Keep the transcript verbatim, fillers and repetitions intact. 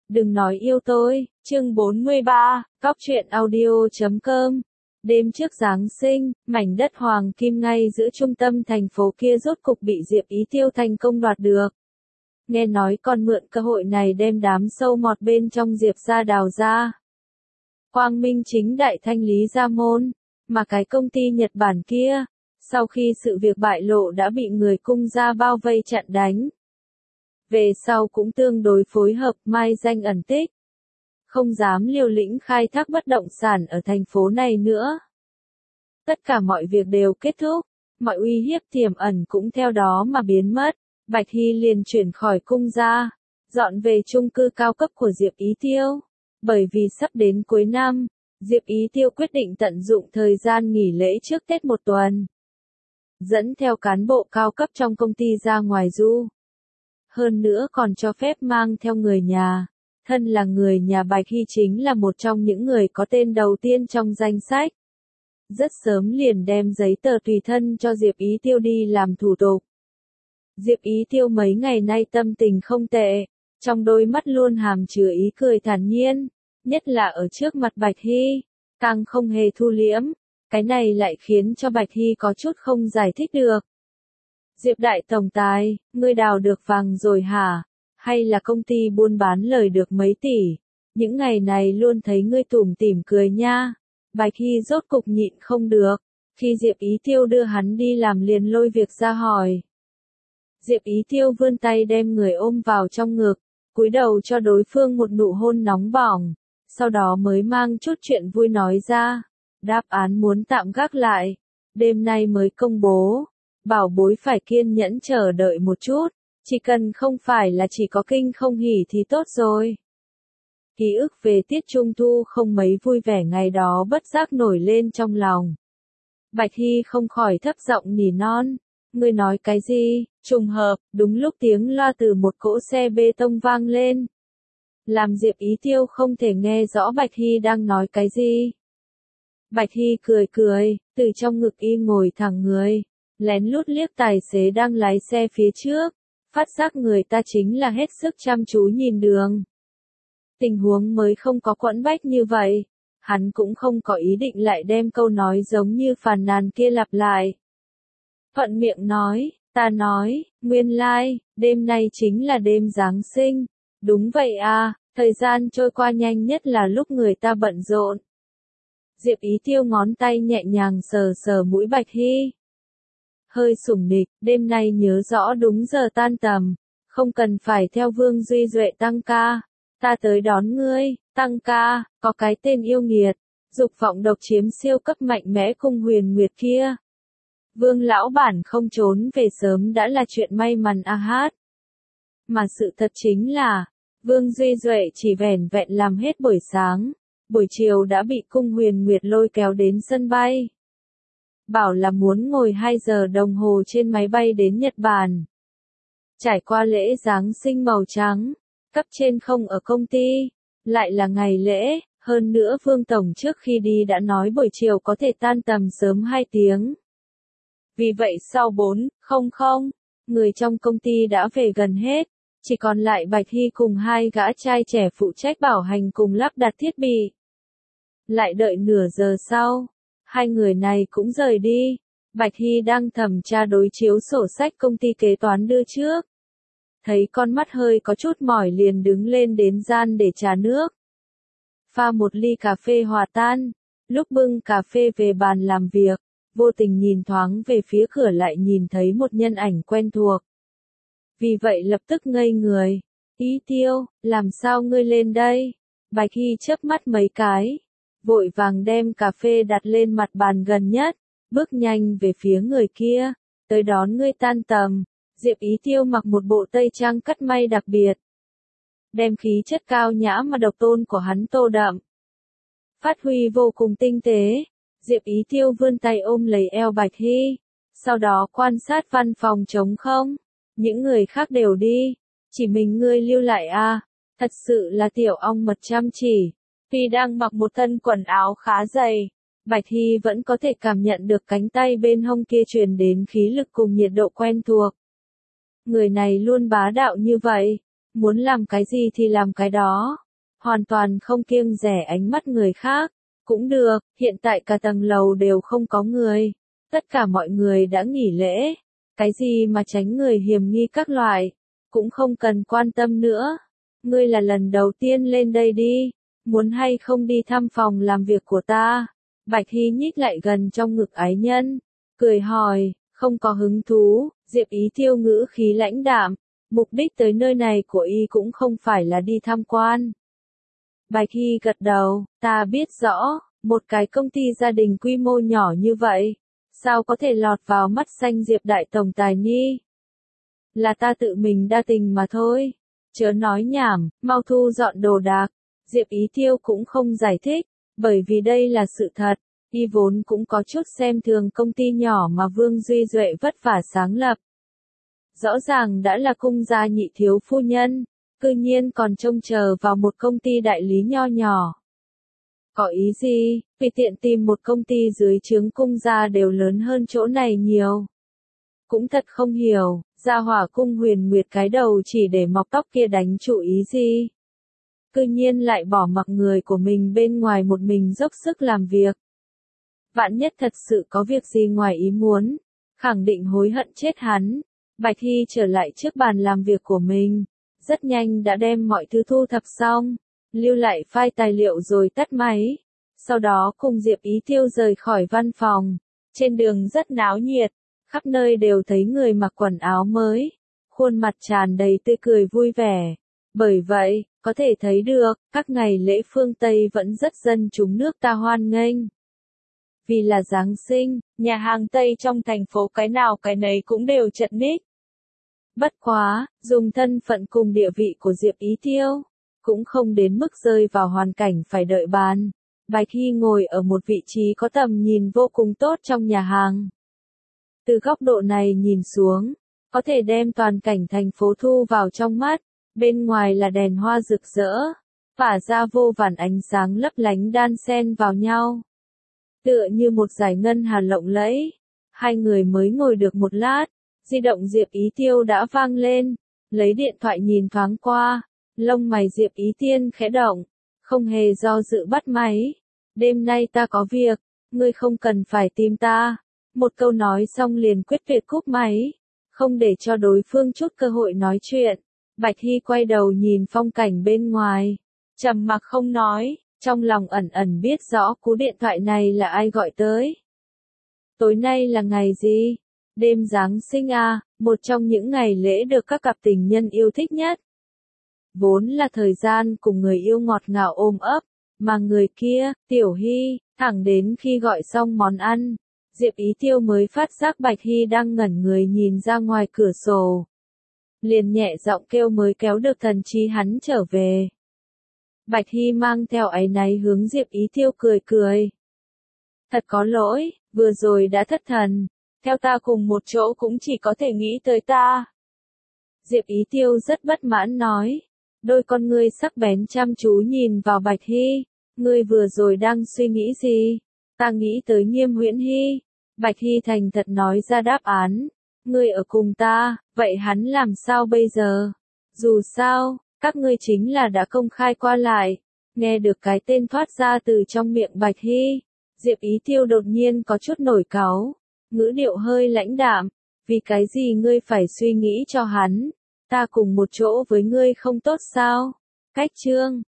Đừng nói yêu tôi, chương bốn mươi ba, cóc truyện audio chấm com. Đêm trước Giáng sinh, mảnh đất hoàng kim ngay giữa trung tâm thành phố kia rốt cục bị Diệp Ý Tiêu thành công đoạt được. Nghe nói còn mượn cơ hội này đem đám sâu mọt bên trong Diệp gia đào ra. Quang minh chính đại thanh lý ra môn, mà cái công ty Nhật Bản kia, sau khi sự việc bại lộ đã bị người cung gia bao vây chặn đánh. Về sau cũng tương đối phối hợp mai danh ẩn tích. Không dám liều lĩnh khai thác bất động sản ở thành phố này nữa. Tất cả mọi việc đều kết thúc, mọi uy hiếp tiềm ẩn cũng theo đó mà biến mất. Bạch Hy liền chuyển khỏi cung gia, dọn về chung cư cao cấp của Diệp Ý Tiêu. Bởi vì sắp đến cuối năm, Diệp Ý Tiêu quyết định tận dụng thời gian nghỉ lễ trước Tết một tuần. Dẫn theo cán bộ cao cấp trong công ty ra ngoài du. Hơn nữa còn cho phép mang theo người nhà. Thân là người nhà Bạch Hy chính là một trong những người có tên đầu tiên trong danh sách. Rất sớm liền đem giấy tờ tùy thân cho Diệp Ý Tiêu đi làm thủ tục. Diệp Ý Tiêu mấy ngày nay tâm tình không tệ, trong đôi mắt luôn hàm chứa ý cười thản nhiên, nhất là ở trước mặt Bạch Hy, càng không hề thu liễm, cái này lại khiến cho Bạch Hy có chút không giải thích được. Diệp đại tổng tài, ngươi đào được vàng rồi hả? Hay là công ty buôn bán lời được mấy tỷ? Những ngày này luôn thấy ngươi tủm tỉm cười nha. Bạch Hy rốt cục nhịn không được, khi Diệp Ý Tiêu đưa hắn đi làm liền lôi việc ra hỏi. Diệp Ý Tiêu vươn tay đem người ôm vào trong ngực, cúi đầu cho đối phương một nụ hôn nóng bỏng, sau đó mới mang chút chuyện vui nói ra. Đáp án muốn tạm gác lại, đêm nay mới công bố, bảo bối phải kiên nhẫn chờ đợi một chút, chỉ cần không phải là chỉ có kinh không hỉ thì tốt rồi. Ký ức về tiết trung thu không mấy vui vẻ ngày đó bất giác nổi lên trong lòng. Bạch Hy không khỏi thấp giọng nỉ non. Ngươi nói cái gì? Trùng hợp, đúng lúc tiếng loa từ một cỗ xe bê tông vang lên. Làm Diệp Ý Tiêu không thể nghe rõ Bạch Hy đang nói cái gì. Bạch Hy cười cười, từ trong ngực y ngồi thẳng người, lén lút liếc tài xế đang lái xe phía trước, phát giác người ta chính là hết sức chăm chú nhìn đường. Tình huống mới không có quẫn bách như vậy, hắn cũng không có ý định lại đem câu nói giống như phàn nàn kia lặp lại. Thuận miệng nói, ta nói, nguyên lai, like, đêm nay chính là đêm Giáng sinh. Đúng vậy à, thời gian trôi qua nhanh nhất là lúc người ta bận rộn. Diệp Ý Tiêu ngón tay nhẹ nhàng sờ sờ mũi Bạch Hy. Hơi sủng nịch, đêm nay nhớ rõ đúng giờ tan tầm, không cần phải theo Vương Duy Duệ tăng ca. Ta tới đón ngươi, tăng ca, có cái tên yêu nghiệt, dục vọng độc chiếm siêu cấp mạnh mẽ cung huyền nguyệt kia. Vương lão bản không trốn về sớm đã là chuyện may mắn a hát. Mà sự thật chính là, Vương Duy Duệ chỉ vẻn vẹn làm hết buổi sáng, buổi chiều đã bị cung huyền nguyệt lôi kéo đến sân bay. Bảo là muốn ngồi hai giờ đồng hồ trên máy bay đến Nhật Bản. Trải qua lễ Giáng sinh màu trắng, cấp trên không ở công ty, lại là ngày lễ, hơn nữa Vương Tổng trước khi đi đã nói buổi chiều có thể tan tầm sớm hai tiếng. Vì vậy sau bốn, không không, người trong công ty đã về gần hết, chỉ còn lại Bạch Hy cùng hai gã trai trẻ phụ trách bảo hành cùng lắp đặt thiết bị. Lại đợi nửa giờ sau, hai người này cũng rời đi, Bạch Hy đang thẩm tra đối chiếu sổ sách công ty kế toán đưa trước. Thấy con mắt hơi có chút mỏi liền đứng lên đến gian để trà nước. Pha một ly cà phê hòa tan, lúc bưng cà phê về bàn làm việc, vô tình nhìn thoáng về phía cửa lại nhìn thấy một nhân ảnh quen thuộc. Vì vậy lập tức ngây người. Ý Tiêu, làm sao ngươi lên đây? Bạch Hy chớp mắt mấy cái, vội vàng đem cà phê đặt lên mặt bàn gần nhất, bước nhanh về phía người kia, tới đón ngươi tan tầm. Diệp Ý Tiêu mặc một bộ tây trang cắt may đặc biệt, đem khí chất cao nhã mà độc tôn của hắn tô đậm, phát huy vô cùng tinh tế. Diệp Ý Tiêu vươn tay ôm lấy eo Bạch Hy, sau đó quan sát văn phòng trống không, những người khác đều đi, chỉ mình ngươi lưu lại à, thật sự là tiểu ong mật chăm chỉ. Tuy đang mặc một thân quần áo khá dày, Bạch Hy vẫn có thể cảm nhận được cánh tay bên hông kia truyền đến khí lực cùng nhiệt độ quen thuộc. Người này luôn bá đạo như vậy, muốn làm cái gì thì làm cái đó, hoàn toàn không kiêng dè ánh mắt người khác. Cũng được, hiện tại cả tầng lầu đều không có người, tất cả mọi người đã nghỉ lễ, cái gì mà tránh người hiểm nghi các loại, cũng không cần quan tâm nữa. Ngươi là lần đầu tiên lên đây đi, muốn hay không đi thăm phòng làm việc của ta? Bạch Hy nhích lại gần trong ngực ái nhân, cười hỏi, không có hứng thú. Diệp Ý Tiêu ngữ khí lãnh đạm, mục đích tới nơi này của y cũng không phải là đi tham quan. Bạch Hy gật đầu, ta biết rõ, một cái công ty gia đình quy mô nhỏ như vậy, sao có thể lọt vào mắt xanh Diệp đại tổng tài nhi? Là ta tự mình đa tình mà thôi. Chớ nói nhảm, mau thu dọn đồ đạc. Diệp Ý Tiêu cũng không giải thích, bởi vì đây là sự thật, y vốn cũng có chút xem thường công ty nhỏ mà Vương Duy Duệ vất vả sáng lập. Rõ ràng đã là cung gia nhị thiếu phu nhân, cư nhiên còn trông chờ vào một công ty đại lý nho nhỏ. Có ý gì, vì tiện tìm một công ty dưới trướng cung gia đều lớn hơn chỗ này nhiều. Cũng thật không hiểu, gia hỏa cung Huyền Nguyệt cái đầu chỉ để mọc tóc kia đánh chủ ý gì. Cư nhiên lại bỏ mặc người của mình bên ngoài một mình dốc sức làm việc. Vạn nhất thật sự có việc gì ngoài ý muốn, khẳng định hối hận chết hắn. Bạch Hy trở lại trước bàn làm việc của mình, rất nhanh đã đem mọi thứ thu thập xong, lưu lại file tài liệu rồi tắt máy. Sau đó cùng Diệp Ý Tiêu rời khỏi văn phòng, trên đường rất náo nhiệt, khắp nơi đều thấy người mặc quần áo mới, khuôn mặt tràn đầy tươi cười vui vẻ. Bởi vậy, có thể thấy được, các ngày lễ phương Tây vẫn rất dân chúng nước ta hoan nghênh. Vì là Giáng sinh, nhà hàng Tây trong thành phố cái nào cái nấy cũng đều chật ních. Bất quá, dùng thân phận cùng địa vị của Diệp Ý Tiêu, cũng không đến mức rơi vào hoàn cảnh phải đợi bàn. Bạch Hy ngồi ở một vị trí có tầm nhìn vô cùng tốt trong nhà hàng. Từ góc độ này nhìn xuống, có thể đem toàn cảnh thành phố thu vào trong mắt, bên ngoài là đèn hoa rực rỡ, tỏa ra vô vàn ánh sáng lấp lánh đan xen vào nhau. Tựa như một dải ngân hà lộng lẫy, hai người mới ngồi được một lát, di động Diệp Ý Tiêu đã vang lên, lấy điện thoại nhìn thoáng qua, lông mày Diệp Ý Tiên khẽ động, không hề do dự bắt máy. Đêm nay ta có việc, ngươi không cần phải tìm ta. Một câu nói xong liền quyết tuyệt cúp máy, không để cho đối phương chút cơ hội nói chuyện. Bạch Hy quay đầu nhìn phong cảnh bên ngoài, trầm mặc không nói, trong lòng ẩn ẩn biết rõ cú điện thoại này là ai gọi tới. Tối nay là ngày gì? Đêm Giáng sinh à, một trong những ngày lễ được các cặp tình nhân yêu thích nhất. Vốn là thời gian cùng người yêu ngọt ngào ôm ấp, mà người kia, Tiểu Hy, thẳng đến khi gọi xong món ăn, Diệp Ý Tiêu mới phát giác Bạch Hy đang ngẩn người nhìn ra ngoài cửa sổ. Liền nhẹ giọng kêu mới kéo được thần trí hắn trở về. Bạch Hy mang theo áy náy hướng Diệp Ý Tiêu cười cười. Thật có lỗi, vừa rồi đã thất thần, theo ta cùng một chỗ cũng chỉ có thể nghĩ tới ta. Diệp Ý Tiêu rất bất mãn nói, đôi con ngươi sắc bén chăm chú nhìn vào Bạch Hy, ngươi vừa rồi đang suy nghĩ gì? Ta nghĩ tới Nghiêm Huyễn Hy. Bạch Hy thành thật nói ra đáp án, ngươi ở cùng ta, vậy hắn làm sao bây giờ? Dù sao, các ngươi chính là đã công khai qua lại. Nghe được cái tên thoát ra từ trong miệng Bạch Hy, Diệp Ý Tiêu đột nhiên có chút nổi cáu, ngữ điệu hơi lãnh đạm, vì cái gì ngươi phải suy nghĩ cho hắn, ta cùng một chỗ với ngươi không tốt sao? Cách chương